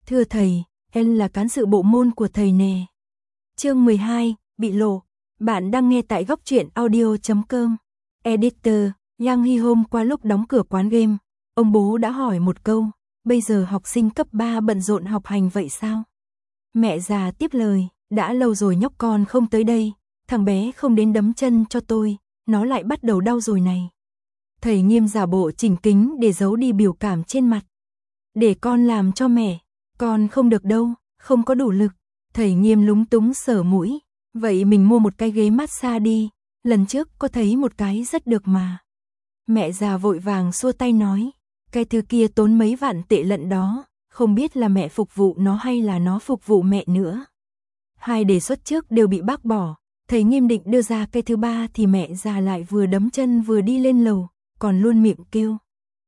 Thưa thầy, em là cán sự bộ môn của thầy nè. Chương 12, bị lộ. Bạn đang nghe tại góc truyện audio.com. Editor, Yang Hy hôm qua lúc đóng cửa quán game, ông bố đã hỏi một câu, bây giờ học sinh cấp 3 bận rộn học hành vậy sao? Mẹ già tiếp lời, đã lâu rồi nhóc con không tới đây, thằng bé không đến đấm chân cho tôi, nó lại bắt đầu đau rồi này. Thầy Nghiêm giả bộ chỉnh kính để giấu đi biểu cảm trên mặt. Để con làm cho mẹ, con không được đâu, không có đủ lực. Thầy Nghiêm lúng túng sờ mũi, vậy mình mua một cái ghế massage đi, lần trước có thấy một cái rất được mà. Mẹ già vội vàng xua tay nói, cái thứ kia tốn mấy vạn tệ lận đó, không biết là mẹ phục vụ nó hay là nó phục vụ mẹ nữa. Hai đề xuất trước đều bị bác bỏ, thầy Nghiêm định đưa ra cái thứ ba thì mẹ già lại vừa đấm chân vừa đi lên lầu, còn luôn miệng kêu.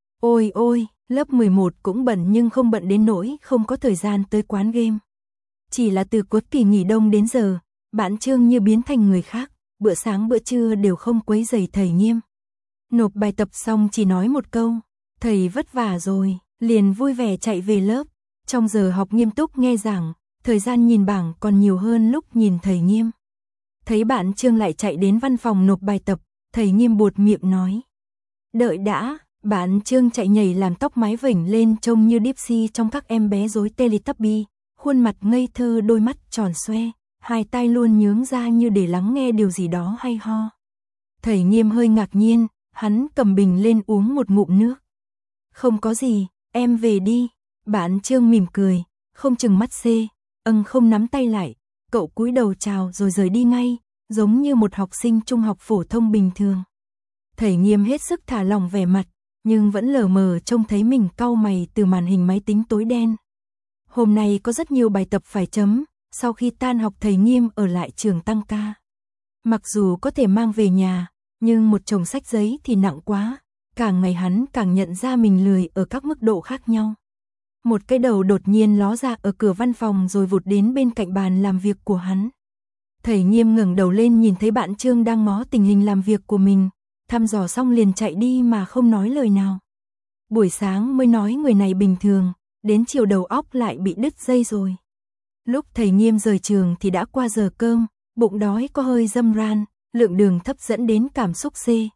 Ôi ôi, lớp 11 cũng bận nhưng không bận đến nỗi không có thời gian tới quán game. Chỉ là từ cuối kỳ nghỉ đông đến giờ, bạn Trương như biến thành người khác, bữa sáng bữa trưa đều không quấy rầy thầy Nghiêm. Nộp bài tập xong chỉ nói một câu, thầy vất vả rồi, liền vui vẻ chạy về lớp. Trong giờ học nghiêm túc nghe giảng, thời gian nhìn bảng còn nhiều hơn lúc nhìn thầy Nghiêm. Thấy bạn Trương lại chạy đến văn phòng nộp bài tập, thầy Nghiêm buột miệng nói. Đợi đã, bạn Trương chạy nhảy làm tóc mái vểnh lên trông như Dipsy trong các em bé rối Teletubby, khuôn mặt ngây thơ đôi mắt tròn xoe, hai tai luôn nhướng ra như để lắng nghe điều gì đó hay ho. Thầy Nghiêm hơi ngạc nhiên, hắn cầm bình lên uống một ngụm nước. Không có gì, em về đi. Bạn Trương mỉm cười, không chừng mắt xê, không nắm tay lại, cậu cúi đầu chào rồi rời đi ngay, giống như một học sinh trung học phổ thông bình thường. Thầy Nghiêm hết sức thả lỏng vẻ mặt, nhưng vẫn lờ mờ trông thấy mình cau mày từ màn hình máy tính tối đen. Hôm nay có rất nhiều bài tập phải chấm, sau khi tan học thầy Nghiêm ở lại trường tăng ca. Mặc dù có thể mang về nhà, nhưng một chồng sách giấy thì nặng quá, càng ngày hắn càng nhận ra mình lười ở các mức độ khác nhau. Một cái đầu đột nhiên ló ra ở cửa văn phòng rồi vụt đến bên cạnh bàn làm việc của hắn. Thầy Nghiêm ngẩng đầu lên nhìn thấy bạn Trương đang ngó tình hình làm việc của mình, thăm dò xong liền chạy đi mà không nói lời nào. Buổi sáng mới nói người này bình thường, đến chiều đầu óc lại bị đứt dây rồi. Lúc thầy Nghiêm rời trường thì đã qua giờ cơm, bụng đói có hơi râm ran, lượng đường thấp dẫn đến cảm xúc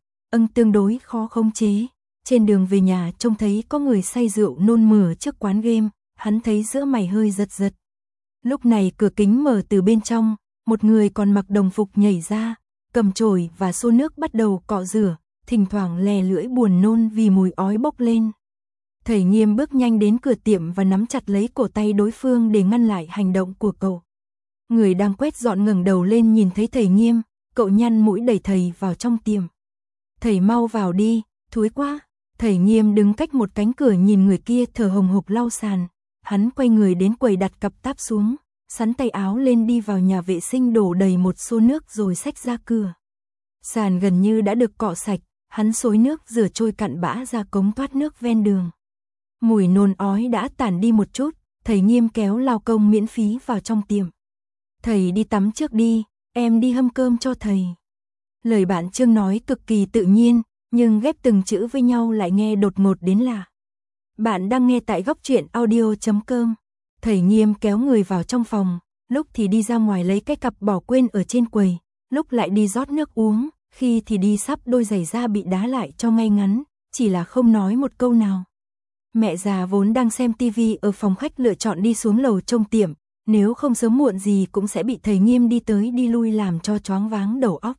tương đối khó khống chế. Trên đường về nhà trông thấy có người say rượu nôn mửa trước quán game, hắn thấy giữa mày hơi giật giật. Lúc này cửa kính mở từ bên trong, một người còn mặc đồng phục nhảy ra, cầm chổi và xô nước bắt đầu cọ rửa, thỉnh thoảng lè lưỡi buồn nôn vì mùi ói bốc lên. Thầy Nghiêm bước nhanh đến cửa tiệm và nắm chặt lấy cổ tay đối phương để ngăn lại hành động của cậu. Người đang quét dọn ngẩng đầu lên nhìn thấy thầy Nghiêm, cậu nhăn mũi đẩy thầy vào trong tiệm. Thầy mau vào đi, thúi quá. Thầy Nghiêm đứng cách một cánh cửa nhìn người kia thở hồng hộc lau sàn. Hắn quay người đến quầy đặt cặp táp xuống, sắn tay áo lên đi vào nhà vệ sinh đổ đầy một xô nước rồi xách ra cửa. Sàn gần như đã được cọ sạch, hắn xối nước rửa trôi cặn bã ra cống thoát nước ven đường. Mùi nôn ói đã tản đi một chút, thầy Nghiêm kéo lao công miễn phí vào trong tiệm. Thầy đi tắm trước đi, em đi hâm cơm cho thầy. Lời bạn Trương nói cực kỳ tự nhiên, nhưng ghép từng chữ với nhau lại nghe đột ngột đến lạ. Bạn đang nghe tại góc truyện audio.com. Thầy Nghiêm kéo người vào trong phòng, lúc thì đi ra ngoài lấy cái cặp bỏ quên ở trên quầy, lúc lại đi rót nước uống, khi thì đi sắp đôi giày da bị đá lại cho ngay ngắn, chỉ là không nói một câu nào. Mẹ già vốn đang xem tivi ở phòng khách lựa chọn đi xuống lầu trông tiệm, nếu không sớm muộn gì cũng sẽ bị thầy Nghiêm đi tới đi lui làm cho choáng váng đầu óc.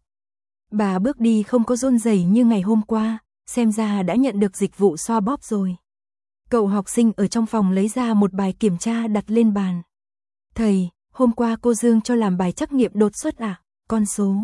Bà bước đi không có run rẩy như ngày hôm qua, xem ra đã nhận được dịch vụ xoa bóp rồi. Cậu học sinh ở trong phòng lấy ra một bài kiểm tra đặt lên bàn. Thầy, hôm qua cô Dương cho làm bài trắc nghiệm đột xuất à? Con số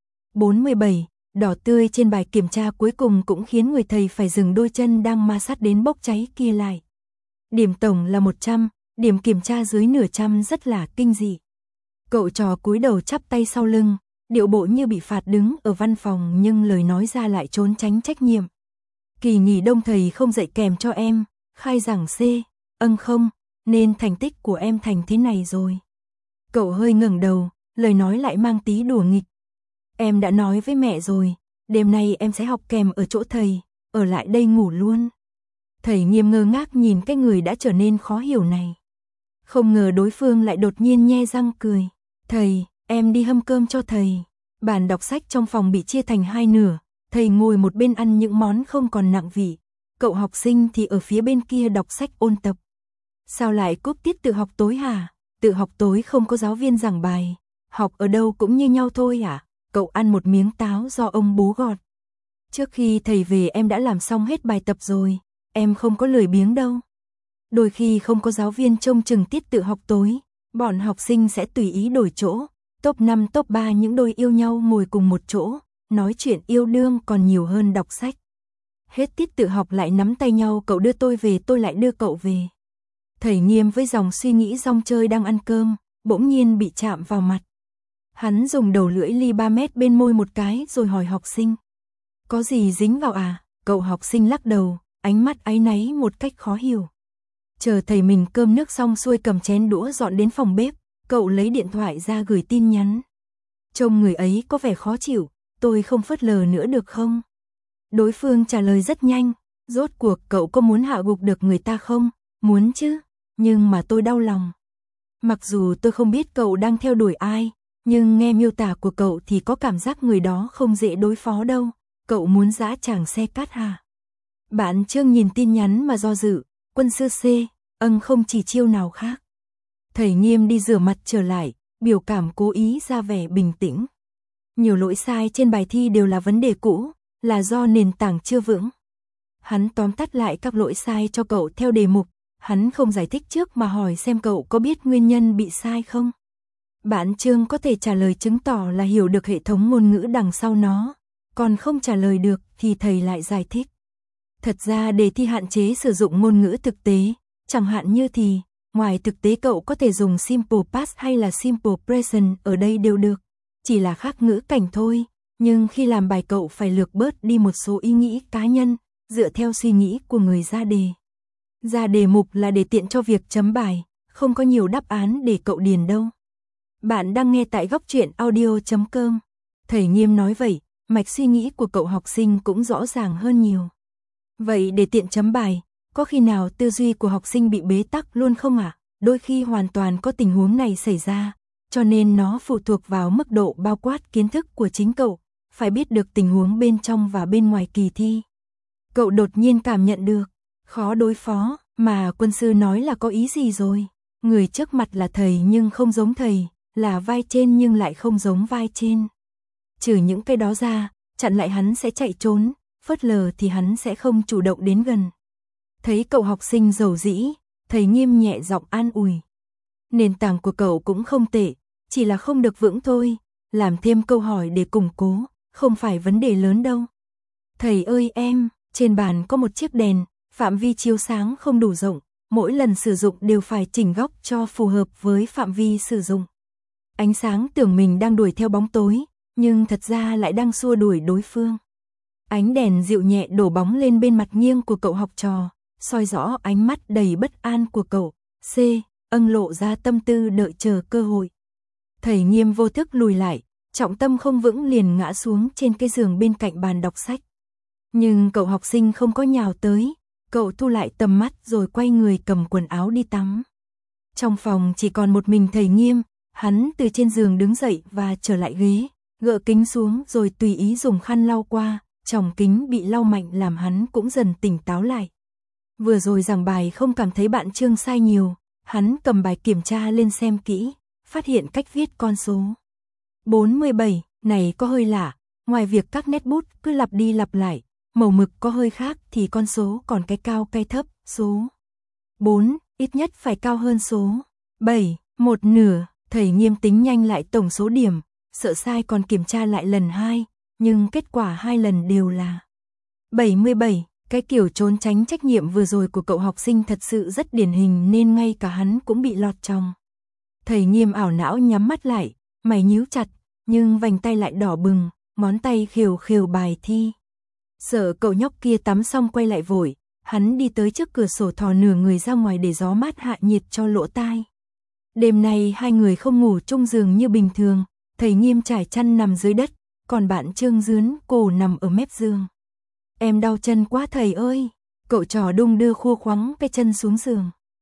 47, đỏ tươi trên bài kiểm tra cuối cùng cũng khiến người thầy phải dừng đôi chân đang ma sát đến bốc cháy kia lại. Điểm tổng là 100, điểm kiểm tra dưới nửa trăm rất là kinh dị. Cậu trò cúi đầu chắp tay sau lưng, điệu bộ như bị phạt đứng ở văn phòng nhưng lời nói ra lại trốn tránh trách nhiệm. Kỳ nghỉ đông thầy không dạy kèm cho em, khai giảng C, không, nên thành tích của em thành thế này rồi. Cậu hơi ngẩng đầu, lời nói lại mang tí đùa nghịch. Em đã nói với mẹ rồi, đêm nay em sẽ học kèm ở chỗ thầy, ở lại đây ngủ luôn. Thầy Nghiêm ngơ ngác nhìn cái người đã trở nên khó hiểu này. Không ngờ đối phương lại đột nhiên nhe răng cười. Thầy, em đi hâm cơm cho thầy. Bàn đọc sách trong phòng bị chia thành hai nửa, thầy ngồi một bên ăn những món không còn nặng vị. Cậu học sinh thì ở phía bên kia đọc sách ôn tập. Sao lại cúp tiết tự học tối hả? Tự học tối không có giáo viên giảng bài. Học ở đâu cũng như nhau thôi à? Cậu ăn một miếng táo do ông bố gọt. Trước khi thầy về em đã làm xong hết bài tập rồi. Em không có lười biếng đâu. Đôi khi không có giáo viên trông chừng tiết tự học tối, bọn học sinh sẽ tùy ý đổi chỗ. Top 5 top 3 những đôi yêu nhau ngồi cùng một chỗ, nói chuyện yêu đương còn nhiều hơn đọc sách. Hết tiết tự học lại nắm tay nhau, cậu đưa tôi về tôi lại đưa cậu về. Thầy Nghiêm với dòng suy nghĩ rong chơi đang ăn cơm, bỗng nhiên bị chạm vào mặt. Hắn dùng đầu lưỡi ly 3 mét bên môi một cái rồi hỏi học sinh. Có gì dính vào à? Cậu học sinh lắc đầu, ánh mắt áy náy một cách khó hiểu. Chờ thầy mình cơm nước xong xuôi cầm chén đũa dọn đến phòng bếp, cậu lấy điện thoại ra gửi tin nhắn. Trông người ấy có vẻ khó chịu, tôi không phớt lờ nữa được không? Đối phương trả lời rất nhanh, rốt cuộc cậu có muốn hạ gục được người ta không? Muốn chứ, nhưng mà tôi đau lòng. Mặc dù tôi không biết cậu đang theo đuổi ai, nhưng nghe miêu tả của cậu thì có cảm giác người đó không dễ đối phó đâu. Cậu muốn dã tràng xe cát hả? Bạn Trương nhìn tin nhắn mà do dự, quân sư C, không chỉ chiêu nào khác. Thầy Nghiêm đi rửa mặt trở lại, biểu cảm cố ý ra vẻ bình tĩnh. Nhiều lỗi sai trên bài thi đều là vấn đề cũ, là do nền tảng chưa vững. Hắn tóm tắt lại các lỗi sai cho cậu theo đề mục, hắn không giải thích trước mà hỏi xem cậu có biết nguyên nhân bị sai không. Bạn Trương có thể trả lời chứng tỏ là hiểu được hệ thống ngôn ngữ đằng sau nó, còn không trả lời được thì thầy lại giải thích. Thật ra đề thi hạn chế sử dụng ngôn ngữ thực tế, chẳng hạn như thì, ngoài thực tế cậu có thể dùng simple past hay là simple present ở đây đều được, chỉ là khác ngữ cảnh thôi, nhưng khi làm bài cậu phải lược bớt đi một số ý nghĩ cá nhân, dựa theo suy nghĩ của người ra đề. Ra đề mục là để tiện cho việc chấm bài, không có nhiều đáp án để cậu điền đâu. Bạn đang nghe tại góc truyện audio.com. Thầy Nghiêm nói vậy, mạch suy nghĩ của cậu học sinh cũng rõ ràng hơn nhiều. Vậy để tiện chấm bài, có khi nào tư duy của học sinh bị bế tắc luôn không ạ? Đôi khi hoàn toàn có tình huống này xảy ra, cho nên nó phụ thuộc vào mức độ bao quát kiến thức của chính cậu, phải biết được tình huống bên trong và bên ngoài kỳ thi. Cậu đột nhiên cảm nhận được, khó đối phó, mà quân sư nói là có ý gì rồi? Người trước mặt là thầy nhưng không giống thầy, là vai trên nhưng lại không giống vai trên. Trừ những cái đó ra, chặn lại hắn sẽ chạy trốn, phớt lờ thì hắn sẽ không chủ động đến gần. Thấy cậu học sinh dầu dĩ, thầy Nghiêm nhẹ giọng an ủi. Nền tảng của cậu cũng không tệ, chỉ là không được vững thôi, làm thêm câu hỏi để củng cố, không phải vấn đề lớn đâu. Thầy ơi em, trên bàn có một chiếc đèn, phạm vi chiếu sáng không đủ rộng, mỗi lần sử dụng đều phải chỉnh góc cho phù hợp với phạm vi sử dụng. Ánh sáng tưởng mình đang đuổi theo bóng tối, nhưng thật ra lại đang xua đuổi đối phương. Ánh đèn dịu nhẹ đổ bóng lên bên mặt nghiêng của cậu học trò, soi rõ ánh mắt đầy bất an của cậu. C, lộ ra tâm tư đợi chờ cơ hội. Thầy Nghiêm vô thức lùi lại, trọng tâm không vững liền ngã xuống trên cái giường bên cạnh bàn đọc sách. Nhưng cậu học sinh không có nhào tới, cậu thu lại tầm mắt rồi quay người cầm quần áo đi tắm. Trong phòng chỉ còn một mình thầy Nghiêm, hắn từ trên giường đứng dậy và trở lại ghế, gỡ kính xuống rồi tùy ý dùng khăn lau qua, tròng kính bị lau mạnh làm hắn cũng dần tỉnh táo lại. Vừa rồi giảng bài không cảm thấy bạn Trương sai nhiều, hắn cầm bài kiểm tra lên xem kỹ, phát hiện cách viết con số 47 này có hơi lạ, ngoài việc các nét bút cứ lặp đi lặp lại, màu mực có hơi khác thì con số còn cái cao cái thấp, số 4 ít nhất phải cao hơn số 7, một nửa. Thầy Nghiêm tính nhanh lại tổng số điểm, sợ sai còn kiểm tra lại lần 2, nhưng kết quả 2 lần đều là 77. Cái kiểu trốn tránh trách nhiệm vừa rồi của cậu học sinh thật sự rất điển hình nên ngay cả hắn cũng bị lọt trong. Thầy Nghiêm ảo não nhắm mắt lại, mày nhíu chặt, nhưng vành tay lại đỏ bừng, ngón tay khều khều bài thi. Sợ cậu nhóc kia tắm xong quay lại vội, hắn đi tới trước cửa sổ thò nửa người ra ngoài để gió mát hạ nhiệt cho lỗ tai. Đêm nay hai người không ngủ chung giường như bình thường, thầy Nghiêm trải chăn nằm dưới đất, còn bạn Trương dướn cổ nằm ở mép giường. Em đau chân quá thầy ơi, cậu trò đung đưa khua khoắng cái chân xuống giường.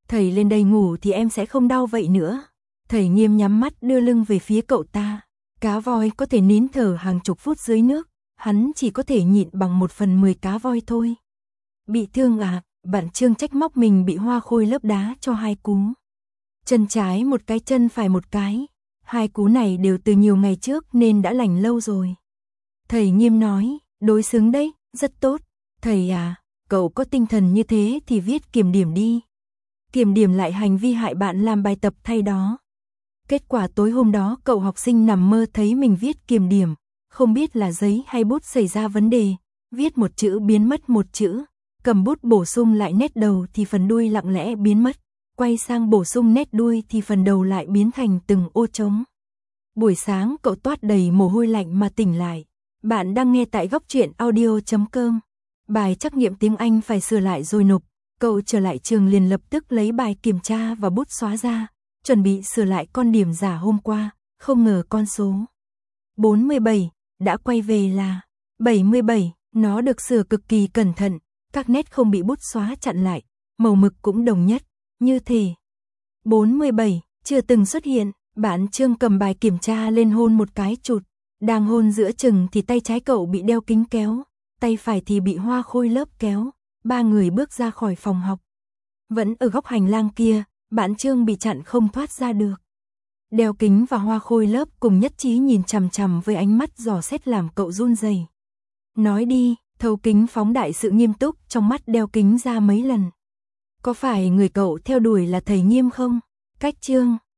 Thầy lên đây ngủ thì em sẽ không đau vậy nữa. Thầy Nghiêm nhắm mắt đưa lưng về phía cậu ta. Cá voi có thể nín thở hàng chục phút dưới nước, hắn chỉ có thể nhịn bằng 1/10 cá voi thôi. Bị thương à? Bạn Trương trách móc mình bị Hoa Khôi lớp đá cho 2 cú. Chân trái một cái, chân phải một cái. 2 cú này đều từ nhiều ngày trước nên đã lành lâu rồi. Thầy Nghiêm nói, đối xứng đấy, rất tốt. Thầy à, cậu có tinh thần như thế thì viết kiểm điểm đi. Kiểm điểm lại hành vi hại bạn làm bài tập thay đó. Kết quả tối hôm đó cậu học sinh nằm mơ thấy mình viết kiểm điểm, không biết là giấy hay bút xảy ra vấn đề, viết một chữ biến mất một chữ, cầm bút bổ sung lại nét đầu thì phần đuôi lặng lẽ biến mất, quay sang bổ sung nét đuôi thì phần đầu lại biến thành từng ô trống. Buổi sáng cậu toát đầy mồ hôi lạnh mà tỉnh lại. Bạn đang nghe tại Góc Truyện Audio.com. Bài trắc nghiệm tiếng Anh phải sửa lại rồi nộp. Cậu trở lại trường liền lập tức lấy bài kiểm tra và bút xóa ra, chuẩn bị sửa lại con điểm giả hôm qua, không ngờ con số 47 đã quay về là 77, nó được sửa cực kỳ cẩn thận, các nét không bị bút xóa chặn lại, màu mực cũng đồng nhất, như thể 47 chưa từng xuất hiện. Bạn Trương cầm bài kiểm tra lên hôn một cái chụt, đang hôn giữa chừng thì tay trái cậu bị đeo kính kéo, tay phải thì bị Hoa Khôi lớp kéo, 3 người bước ra khỏi phòng học. Vẫn ở góc hành lang kia, bạn Trương bị chặn không thoát ra được. Đeo kính và Hoa Khôi lớp cùng nhất trí nhìn chằm chằm với ánh mắt dò xét làm cậu run rẩy. Nói đi, thấu kính phóng đại sự nghiêm túc trong mắt đeo kính ra mấy lần. Có phải người cậu theo đuổi là thầy Nghiêm không? Cách Trương